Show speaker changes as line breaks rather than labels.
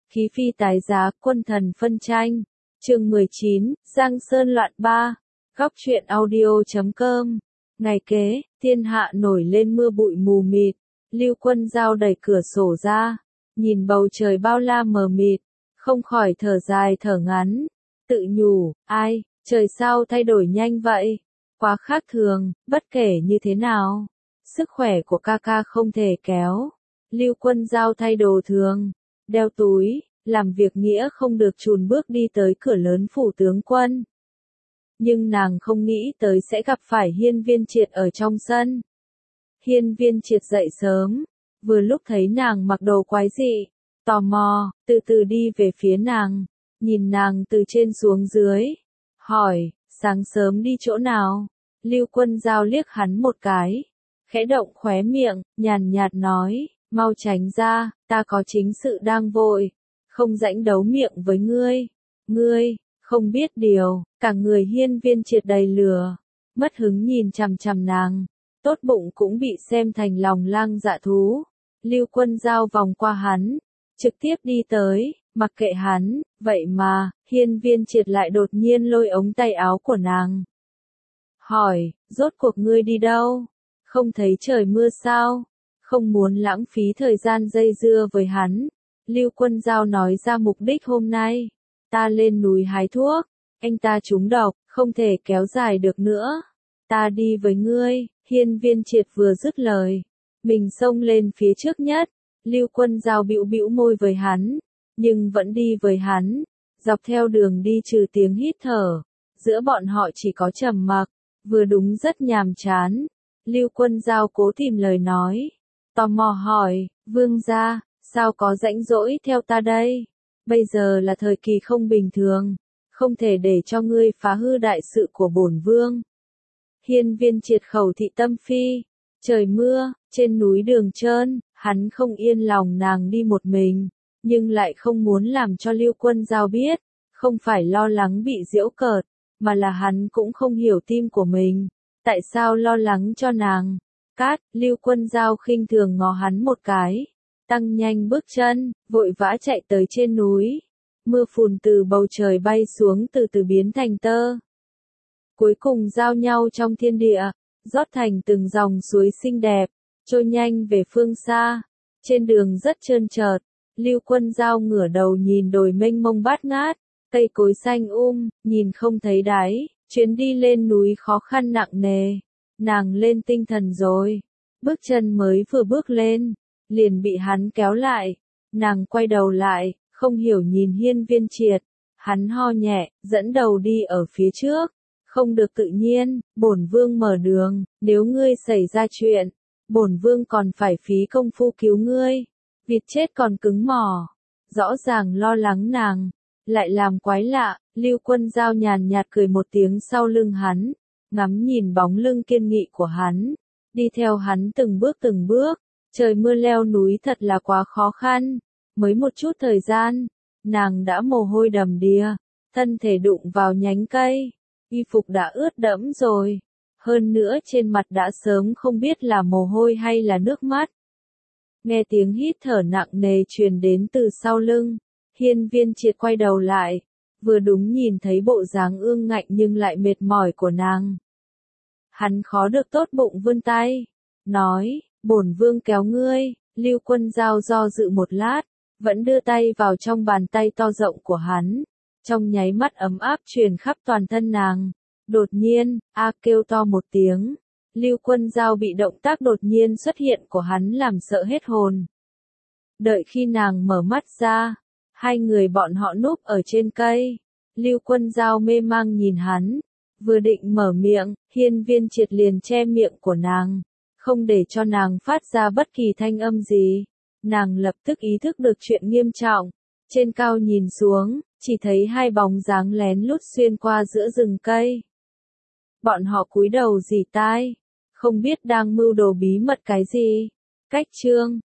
Khí phi tái giá, quân thần phân tranh. Chương 19, Giang Sơn loạn ba. Góc truyện audio.com. Ngày kế, thiên hạ nổi lên mưa bụi mù mịt. Lưu Quân Giao đẩy cửa sổ ra, nhìn bầu trời bao la mờ mịt, không khỏi thở dài thở ngắn, tự nhủ, ai, trời sao thay đổi nhanh vậy? Quá khác thường, bất kể như thế nào, sức khỏe của ca ca không thể kéo. Lưu Quân Giao thay đồ thường, đeo túi, làm việc nghĩa không được chùn bước đi tới cửa lớn phủ tướng quân. Nhưng nàng không nghĩ tới sẽ gặp phải Hiên Viên Triệt ở trong sân. Hiên Viên Triệt dậy sớm, vừa lúc thấy nàng mặc đồ quái dị, tò mò, từ từ đi về phía nàng, nhìn nàng từ trên xuống dưới, hỏi, sáng sớm đi chỗ nào? Lưu Quân Giao liếc hắn một cái, khẽ động khóe miệng, nhàn nhạt nói, mau tránh ra, ta có chính sự đang vội, không rảnh đấu miệng với ngươi. Ngươi, không biết điều, cả người Hiên Viên Triệt đầy lửa, mất hứng nhìn chằm chằm nàng, tốt bụng cũng bị xem thành lòng lang dạ thú. Lưu Quân Giao vòng qua hắn, trực tiếp đi tới, mặc kệ hắn, vậy mà, Hiên Viên Triệt lại đột nhiên lôi ống tay áo của nàng. Hỏi, rốt cuộc ngươi đi đâu? Không thấy trời mưa sao? Không muốn lãng phí thời gian dây dưa với hắn, Lưu Quân Giao nói ra mục đích hôm nay. Ta lên núi hái thuốc, anh ta trúng độc, không thể kéo dài được nữa. Ta đi với ngươi. Hiên Viên Triệt vừa dứt lời, mình xông lên phía trước nhất. Lưu Quân Giao bĩu bĩu môi với hắn, nhưng vẫn đi với hắn. Dọc theo đường đi trừ tiếng hít thở, giữa bọn họ chỉ có trầm mặc, vừa đúng rất nhàm chán. Lưu Quân Giao cố tìm lời nói, tò mò hỏi, vương gia, sao có rãnh rỗi theo ta đây? Bây giờ là thời kỳ không bình thường, không thể để cho ngươi phá hư đại sự của bổn vương. Hiên Viên Triệt khẩu thị tâm phi, trời mưa, trên núi đường trơn, hắn không yên lòng nàng đi một mình, nhưng lại không muốn làm cho Lưu Quân Giao biết, không phải lo lắng bị giễu cợt, mà là hắn cũng không hiểu tim của mình, tại sao lo lắng cho nàng. Cát, Lưu Quân Giao khinh thường ngó hắn một cái, tăng nhanh bước chân, vội vã chạy tới trên núi. Mưa phùn từ bầu trời bay xuống từ từ biến thành tơ. Cuối cùng giao nhau trong thiên địa, rót thành từng dòng suối xinh đẹp, trôi nhanh về phương xa. Trên đường rất trơn trượt, Lưu Quân Giao ngửa đầu nhìn đồi mênh mông bát ngát, cây cối xanh nhìn không thấy đáy, chuyến đi lên núi khó khăn nặng nề. Nàng lên tinh thần rồi, bước chân mới vừa bước lên, liền bị hắn kéo lại. Nàng quay đầu lại, không hiểu nhìn Hiên Viên Triệt, hắn ho nhẹ, dẫn đầu đi ở phía trước. Không được tự nhiên, bổn vương mở đường, nếu ngươi xảy ra chuyện, bổn vương còn phải phí công phu cứu ngươi. Vịt chết còn cứng mỏ, rõ ràng lo lắng nàng, lại làm quái lạ. Lưu Quân Giao nhàn nhạt cười một tiếng sau lưng hắn, ngắm nhìn bóng lưng kiên nghị của hắn, đi theo hắn từng bước. Trời mưa leo núi thật là quá khó khăn, mới một chút thời gian, nàng đã mồ hôi đầm đìa, thân thể đụng vào nhánh cây, y phục đã ướt đẫm rồi, hơn nữa trên mặt đã sớm không biết là mồ hôi hay là nước mắt. Nghe tiếng hít thở nặng nề truyền đến từ sau lưng, Hiên Viên Triệt quay đầu lại, vừa đúng nhìn thấy bộ dáng ương ngạnh nhưng lại mệt mỏi của nàng. Hắn khó được tốt bụng vươn tay, nói, bổn vương kéo ngươi. Lưu Quân Giao do dự một lát, vẫn đưa tay vào trong bàn tay to rộng của hắn, trong nháy mắt ấm áp truyền khắp toàn thân nàng. Đột nhiên, kêu to một tiếng, Lưu Quân Giao bị động tác đột nhiên xuất hiện của hắn làm sợ hết hồn. Đợi khi nàng mở mắt ra, hai người bọn họ núp ở trên cây. Lưu Quân Giao mê mang nhìn hắn, vừa định mở miệng, Hiên Viên Triệt liền che miệng của nàng, không để cho nàng phát ra bất kỳ thanh âm gì. Nàng lập tức ý thức được chuyện nghiêm trọng, trên cao nhìn xuống, chỉ thấy hai bóng dáng lén lút xuyên qua giữa rừng cây. Bọn họ cúi đầu rỉ tai, không biết đang mưu đồ bí mật cái gì. Cách chương